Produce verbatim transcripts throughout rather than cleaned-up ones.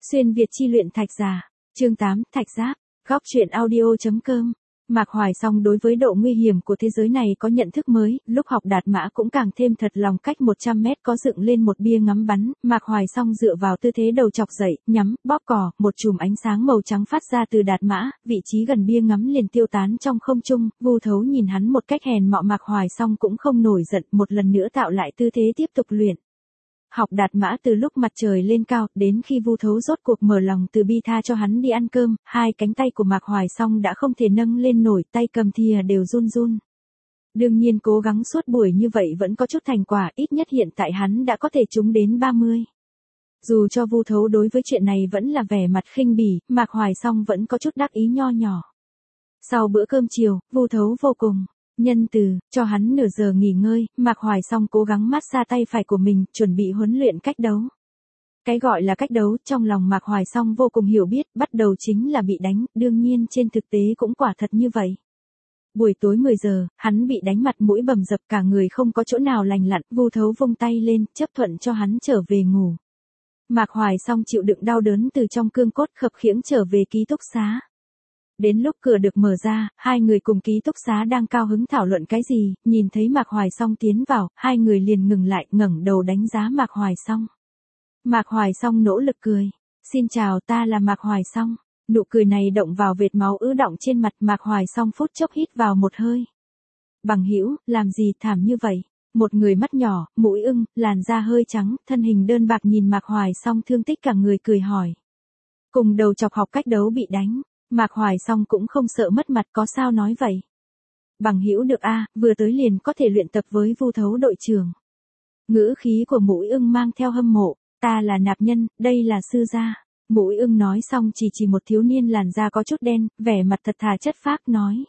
Xuyên Việt chi luyện thạch giả. Chương tám, Thạch Giáp. Góc truyện audio.com. Mạc Hoài Song đối với độ nguy hiểm của thế giới này có nhận thức mới, lúc học Đạt Mã cũng càng thêm thật lòng. Cách một trăm mét có dựng lên một bia ngắm bắn, Mạc Hoài Song dựa vào tư thế đầu chọc dậy, nhắm, bóp cò, một chùm ánh sáng màu trắng phát ra từ Đạt Mã, vị trí gần bia ngắm liền tiêu tán trong không trung. Vu Thấu nhìn hắn một cách hèn mọ, Mạc Hoài Song cũng không nổi giận, một lần nữa tạo lại tư thế tiếp tục luyện. Học Đạt Mã từ lúc mặt trời lên cao, đến khi Vu Thấu rốt cuộc mở lòng từ bi tha cho hắn đi ăn cơm, hai cánh tay của Mạc Hoài Song đã không thể nâng lên nổi, tay cầm thìa đều run run. Đương nhiên cố gắng suốt buổi như vậy vẫn có chút thành quả, ít nhất hiện tại hắn đã có thể trúng đến ba mươi. Dù cho Vu Thấu đối với chuyện này vẫn là vẻ mặt khinh bỉ, Mạc Hoài Song vẫn có chút đắc ý nho nhỏ. Sau bữa cơm chiều, Vu Thấu vô cùng nhân từ, cho hắn nửa giờ nghỉ ngơi. Mạc Hoài Song cố gắng mát xa tay phải của mình, chuẩn bị huấn luyện cách đấu. Cái gọi là cách đấu, trong lòng Mạc Hoài Song vô cùng hiểu biết, bắt đầu chính là bị đánh, đương nhiên trên thực tế cũng quả thật như vậy. Buổi tối mười giờ, hắn bị đánh mặt mũi bầm dập, cả người không có chỗ nào lành lặn. Vu Thấu vung tay lên, chấp thuận cho hắn trở về ngủ. Mạc Hoài Song chịu đựng đau đớn từ trong cương cốt, khập khiễng trở về ký túc xá. Đến lúc cửa được mở ra, hai người cùng ký túc xá đang cao hứng thảo luận cái gì, nhìn thấy Mạc Hoài Song tiến vào, hai người liền ngừng lại, ngẩng đầu đánh giá Mạc Hoài Song. Mạc Hoài Song nỗ lực cười. Xin chào, ta là Mạc Hoài Song. Nụ cười này động vào vệt máu ứ đọng trên mặt. Mạc Hoài Song phút chốc hít vào một hơi. Bằng hữu, làm gì thảm như vậy? Một người mắt nhỏ, mũi ưng, làn da hơi trắng, thân hình đơn bạc nhìn Mạc Hoài Song thương tích cả người cười hỏi. Cùng đầu chọc học cách đấu bị đánh. Mạc Hoài Song cũng không sợ mất mặt, có sao nói vậy. Bằng hữu được a, à, vừa tới liền có thể luyện tập với Vu Thấu đội trưởng. Ngữ khí của mũi ưng mang theo hâm mộ. Ta là nạp nhân, đây là sư gia. Mũi ưng nói xong chỉ chỉ một thiếu niên làn da có chút đen, vẻ mặt thật thà chất phác nói.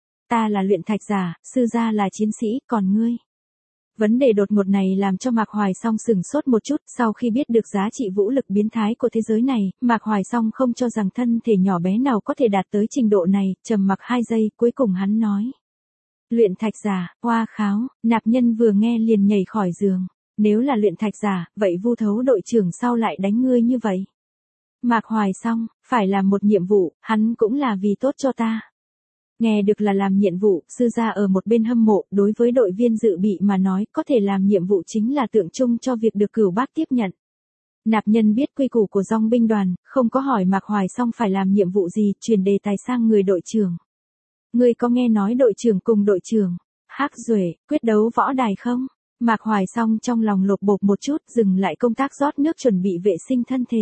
Ta là luyện thạch giả, sư gia là chiến sĩ, còn ngươi? Vấn đề đột ngột này làm cho Mạc Hoài Song sửng sốt một chút. Sau khi biết được giá trị vũ lực biến thái của thế giới này, Mạc Hoài Song không cho rằng thân thể nhỏ bé nào có thể đạt tới trình độ này, trầm mặc hai giây, cuối cùng hắn nói. Luyện thạch giả, hoa kháo. Nạp nhân vừa nghe liền nhảy khỏi giường. Nếu là luyện thạch giả, vậy Vu Thấu đội trưởng sao lại đánh ngươi như vậy? Mạc Hoài Song, phải làm một nhiệm vụ, hắn cũng là vì tốt cho ta. Nghe được là làm nhiệm vụ, sư gia ở một bên hâm mộ, đối với đội viên dự bị mà nói, có thể làm nhiệm vụ chính là tượng trưng cho việc được cửu bác tiếp nhận. Nạp nhân biết quy củ của dòng binh đoàn, không có hỏi Mạc Hoài Song phải làm nhiệm vụ gì, truyền đề tài sang người đội trưởng. Ngươi có nghe nói đội trưởng cùng đội trưởng Hắc Duệ quyết đấu võ đài không? Mạc Hoài Song trong lòng lột bột một chút, dừng lại công tác rót nước chuẩn bị vệ sinh thân thể.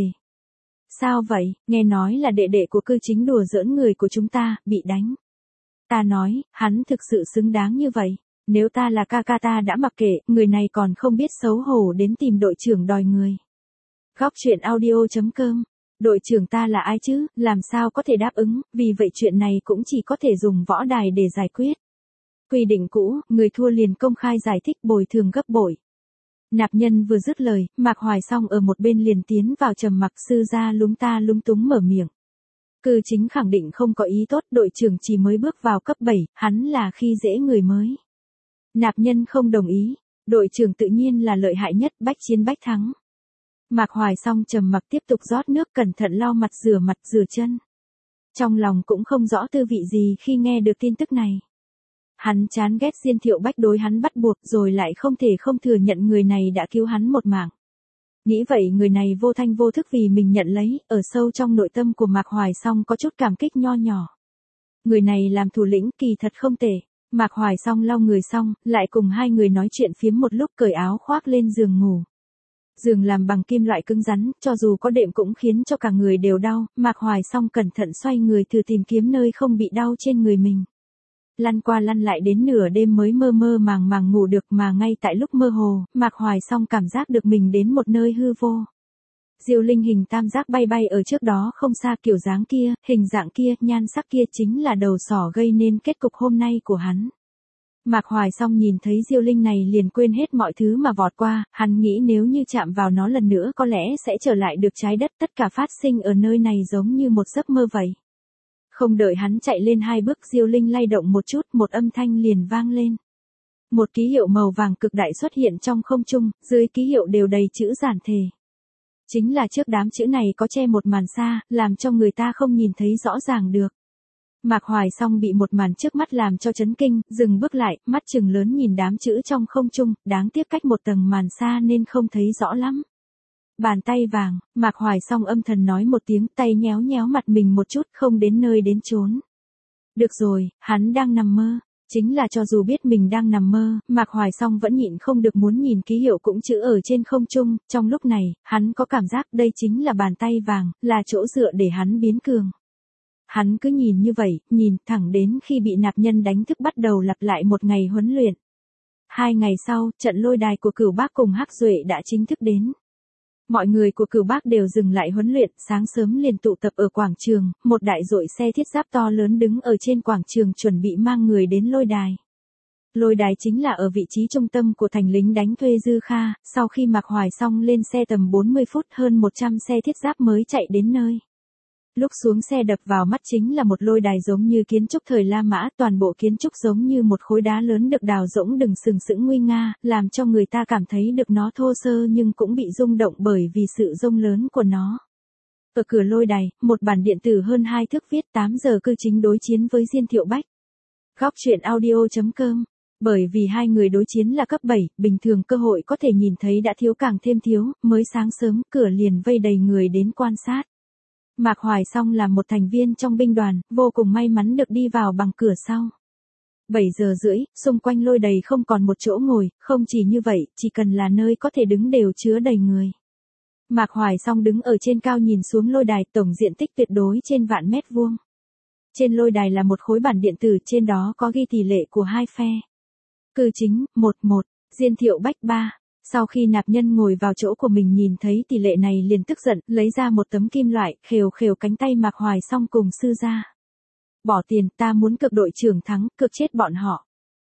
Sao vậy, nghe nói là đệ đệ của cư chính đùa giỡn người của chúng ta, bị đánh. Ta nói, hắn thực sự xứng đáng như vậy. Nếu ta là ca ca ta đã mặc kệ, người này còn không biết xấu hổ đến tìm đội trưởng đòi người. Góc truyện audio.com. Đội trưởng ta là ai chứ, làm sao có thể đáp ứng, vì vậy chuyện này cũng chỉ có thể dùng võ đài để giải quyết. Quy định cũ, người thua liền công khai giải thích bồi thường gấp bội. Nạp nhân vừa dứt lời, Mạc Hoài Song ở một bên liền tiến vào trầm mặc. Sư gia lúng ta lúng túng mở miệng. Cư chính khẳng định không có ý tốt, đội trưởng chỉ mới bước vào cấp bảy, hắn là khi dễ người mới. Nạp nhân không đồng ý, đội trưởng tự nhiên là lợi hại nhất, bách chiến bách thắng. Mạc Hoài Song trầm mặc tiếp tục rót nước, cẩn thận lau mặt, rửa mặt, rửa chân. Trong lòng cũng không rõ tư vị gì khi nghe được tin tức này. Hắn chán ghét Diên Thiệu Bách đối hắn bắt buộc, rồi lại không thể không thừa nhận người này đã cứu hắn một mạng. Nghĩ vậy người này vô thanh vô thức vì mình nhận lấy, ở sâu trong nội tâm của Mạc Hoài Song có chút cảm kích nho nhỏ. Người này làm thủ lĩnh kỳ thật không tệ. Mạc Hoài Song lau người xong, lại cùng hai người nói chuyện phiếm một lúc, cởi áo khoác lên giường ngủ. Giường làm bằng kim loại cứng rắn, cho dù có đệm cũng khiến cho cả người đều đau. Mạc Hoài Song cẩn thận xoay người thử tìm kiếm nơi không bị đau trên người mình. Lăn qua lăn lại đến nửa đêm mới mơ mơ màng màng ngủ được, mà ngay tại lúc mơ hồ, Mạc Hoài Song cảm giác được mình đến một nơi hư vô. Diêu Linh hình tam giác bay bay ở trước đó không xa, kiểu dáng kia, hình dạng kia, nhan sắc kia chính là đầu sỏ gây nên kết cục hôm nay của hắn. Mạc Hoài Song nhìn thấy Diêu Linh này liền quên hết mọi thứ mà vọt qua, hắn nghĩ nếu như chạm vào nó lần nữa có lẽ sẽ trở lại được trái đất, tất cả phát sinh ở nơi này giống như một giấc mơ vậy. Không đợi hắn chạy lên hai bước, Diêu Linh lay động một chút, một âm thanh liền vang lên. Một ký hiệu màu vàng cực đại xuất hiện trong không trung, dưới ký hiệu đều đầy chữ giản thể. Chính là trước đám chữ này có che một màn xa, làm cho người ta không nhìn thấy rõ ràng được. Mạc Hoài Song bị một màn trước mắt làm cho chấn kinh, dừng bước lại, mắt trừng lớn nhìn đám chữ trong không trung, đáng tiếc cách một tầng màn xa nên không thấy rõ lắm. Bàn tay vàng, Mạc Hoài Song âm thầm nói một tiếng, tay nhéo nhéo mặt mình một chút, không đến nơi đến chốn. Được rồi, hắn đang nằm mơ. Chính là cho dù biết mình đang nằm mơ, Mạc Hoài Song vẫn nhịn không được muốn nhìn ký hiệu cũng chữ ở trên không trung, trong lúc này, hắn có cảm giác đây chính là bàn tay vàng, là chỗ dựa để hắn biến cường. Hắn cứ nhìn như vậy, nhìn thẳng đến khi bị nạp nhân đánh thức bắt đầu lặp lại một ngày huấn luyện. Hai ngày sau, trận lôi đài của Cửu Bác cùng Hắc Duệ đã chính thức đến. Mọi người của Cửu Bác đều dừng lại huấn luyện, sáng sớm liền tụ tập ở quảng trường, một đại dội xe thiết giáp to lớn đứng ở trên quảng trường chuẩn bị mang người đến lôi đài. Lôi đài chính là ở vị trí trung tâm của thành lính đánh thuê Dư Kha, sau khi Mạc Hoài Song lên xe tầm bốn mươi phút hơn một trăm xe thiết giáp mới chạy đến nơi. Lúc xuống xe đập vào mắt chính là một lôi đài giống như kiến trúc thời La Mã, toàn bộ kiến trúc giống như một khối đá lớn được đào rỗng đừng sừng sững nguy nga, làm cho người ta cảm thấy được nó thô sơ nhưng cũng bị rung động bởi vì sự rông lớn của nó. Ở cửa lôi đài, một bản điện tử hơn hai thước viết tám giờ cư chính đối chiến với Diên Thiệu Bách. Góc truyện audio chấm com. Bởi vì hai người đối chiến là cấp bảy, bình thường cơ hội có thể nhìn thấy đã thiếu càng thêm thiếu, mới sáng sớm cửa liền vây đầy người đến quan sát. Mạc Hoài Song là một thành viên trong binh đoàn, vô cùng may mắn được đi vào bằng cửa sau. bảy giờ rưỡi, xung quanh lôi đầy không còn một chỗ ngồi, không chỉ như vậy, chỉ cần là nơi có thể đứng đều chứa đầy người. Mạc Hoài Song đứng ở trên cao nhìn xuống lôi đài, tổng diện tích tuyệt đối trên vạn mét vuông. Trên lôi đài là một khối bản điện tử, trên đó có ghi tỷ lệ của hai phe. Cư chính, một một, Diên Thiệu Bách ba. Sau khi nạp nhân ngồi vào chỗ của mình nhìn thấy tỷ lệ này liền tức giận, lấy ra một tấm kim loại, khều khều cánh tay Mạc Hoài Song cùng sư gia. Bỏ tiền, ta muốn cực đội trưởng thắng, cực chết bọn họ.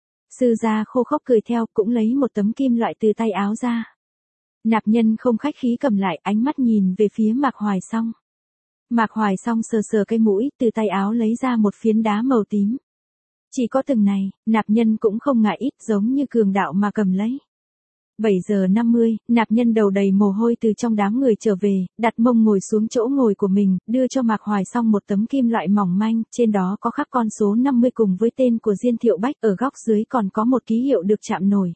Sư gia khô khốc cười theo, cũng lấy một tấm kim loại từ tay áo ra. Nạp nhân không khách khí cầm lại, ánh mắt nhìn về phía Mạc Hoài Song. Mạc Hoài Song sờ sờ cái mũi, từ tay áo lấy ra một phiến đá màu tím. Chỉ có từng này, nạp nhân cũng không ngại ít, giống như cường đạo mà cầm lấy. bảy giờ năm mươi, nạp nhân đầu đầy mồ hôi từ trong đám người trở về, đặt mông ngồi xuống chỗ ngồi của mình, đưa cho Mạc Hoài Song một tấm kim loại mỏng manh, trên đó có khắc con số năm mươi cùng với tên của Diên Thiệu Bách, ở góc dưới còn có một ký hiệu được chạm nổi.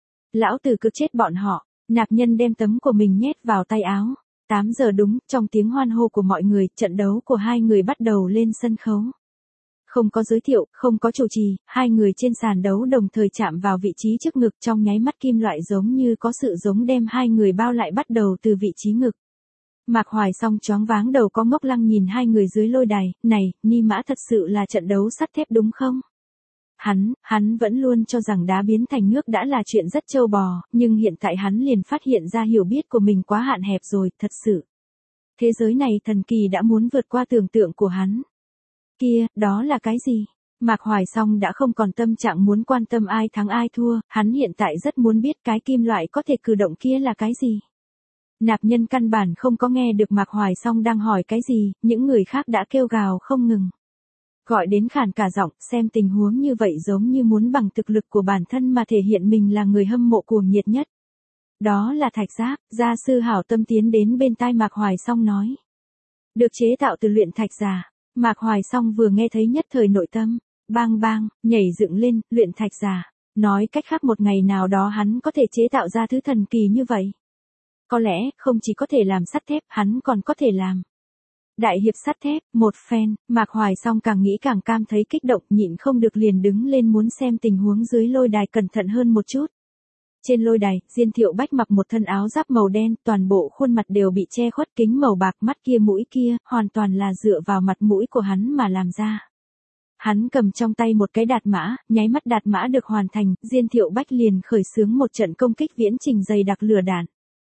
Lão tử cực chết bọn họ, nạp nhân đem tấm của mình nhét vào tay áo. tám giờ đúng, trong tiếng hoan hô của mọi người, trận đấu của hai người bắt đầu lên sân khấu. Không có giới thiệu, không có chủ trì, hai người trên sàn đấu đồng thời chạm vào vị trí trước ngực, trong nháy mắt kim loại giống như có sự giống đem hai người bao lại bắt đầu từ vị trí ngực. Mạc Hoài Song choáng váng đầu có ngốc lăng nhìn hai người dưới lôi đài, này, ni mã thật sự là trận đấu sắt thép đúng không? Hắn, hắn vẫn luôn cho rằng đá biến thành nước đã là chuyện rất trâu bò, nhưng hiện tại hắn liền phát hiện ra hiểu biết của mình quá hạn hẹp rồi, thật sự. Thế giới này thần kỳ đã muốn vượt qua tưởng tượng của hắn. Kia, đó là cái gì? Mạc Hoài Song đã không còn tâm trạng muốn quan tâm ai thắng ai thua, hắn hiện tại rất muốn biết cái kim loại có thể cử động kia là cái gì. Nạp nhân căn bản không có nghe được Mạc Hoài Song đang hỏi cái gì, những người khác đã kêu gào không ngừng. Gọi đến khàn cả giọng, xem tình huống như vậy giống như muốn bằng thực lực của bản thân mà thể hiện mình là người hâm mộ cuồng nhiệt nhất. Đó là thạch giáp, gia sư hảo tâm tiến đến bên tai Mạc Hoài Song nói. Được chế tạo từ luyện thạch giả. Mạc Hoài Song vừa nghe thấy nhất thời nội tâm, bang bang, nhảy dựng lên, luyện thạch giả. Nói cách khác một ngày nào đó hắn có thể chế tạo ra thứ thần kỳ như vậy. Có lẽ, không chỉ có thể làm sắt thép, hắn còn có thể làm. Đại hiệp sắt thép, một phen, Mạc Hoài Song càng nghĩ càng cảm thấy kích động, nhịn không được liền đứng lên muốn xem tình huống dưới lôi đài cẩn thận hơn một chút. Trên lôi đài, Diên Thiệu Bách mặc một thân áo giáp màu đen, toàn bộ khuôn mặt đều bị che khuất kính màu bạc, mắt kia mũi kia, hoàn toàn là dựa vào mặt mũi của hắn mà làm ra. Hắn cầm trong tay một cái đạt mã, nháy mắt đạt mã được hoàn thành, Diên Thiệu Bách liền khởi xướng một trận công kích viễn trình dày đặc lửa đạn.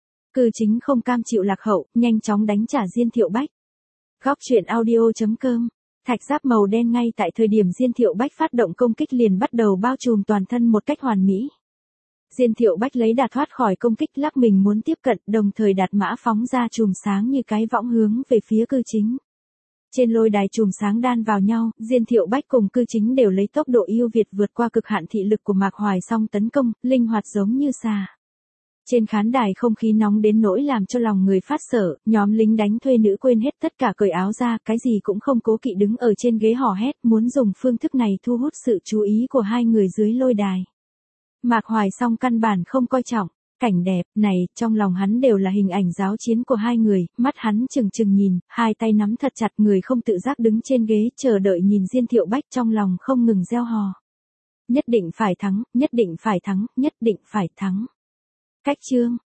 Cư chính không cam chịu lạc hậu, nhanh chóng đánh trả Diên Thiệu Bách. Góc truyện audio chấm com. Thạch giáp màu đen ngay tại thời điểm Diên Thiệu Bách phát động công kích liền bắt đầu bao trùm toàn thân một cách hoàn mỹ. Diên Thiệu Bách lấy đà thoát khỏi công kích lắc mình muốn tiếp cận, đồng thời đạt mã phóng ra chùm sáng như cái võng hướng về phía cư chính. Trên lôi đài chùm sáng đan vào nhau, Diên Thiệu Bách cùng cư chính đều lấy tốc độ ưu việt vượt qua cực hạn thị lực của Mạc Hoài Song tấn công, linh hoạt giống như xà. Trên khán đài không khí nóng đến nỗi làm cho lòng người phát sợ, nhóm lính đánh thuê nữ quên hết tất cả cởi áo ra, cái gì cũng không cố kỵ đứng ở trên ghế hò hét, muốn dùng phương thức này thu hút sự chú ý của hai người dưới lôi đài. Mạc Hoài Song căn bản không coi trọng cảnh đẹp này, trong lòng hắn đều là hình ảnh giáo chiến của hai người, mắt hắn chừng chừng nhìn, hai tay nắm thật chặt, người không tự giác đứng trên ghế chờ đợi nhìn Diên Thiệu Bách, trong lòng không ngừng reo hò. Nhất định phải thắng, nhất định phải thắng, nhất định phải thắng. Cách chương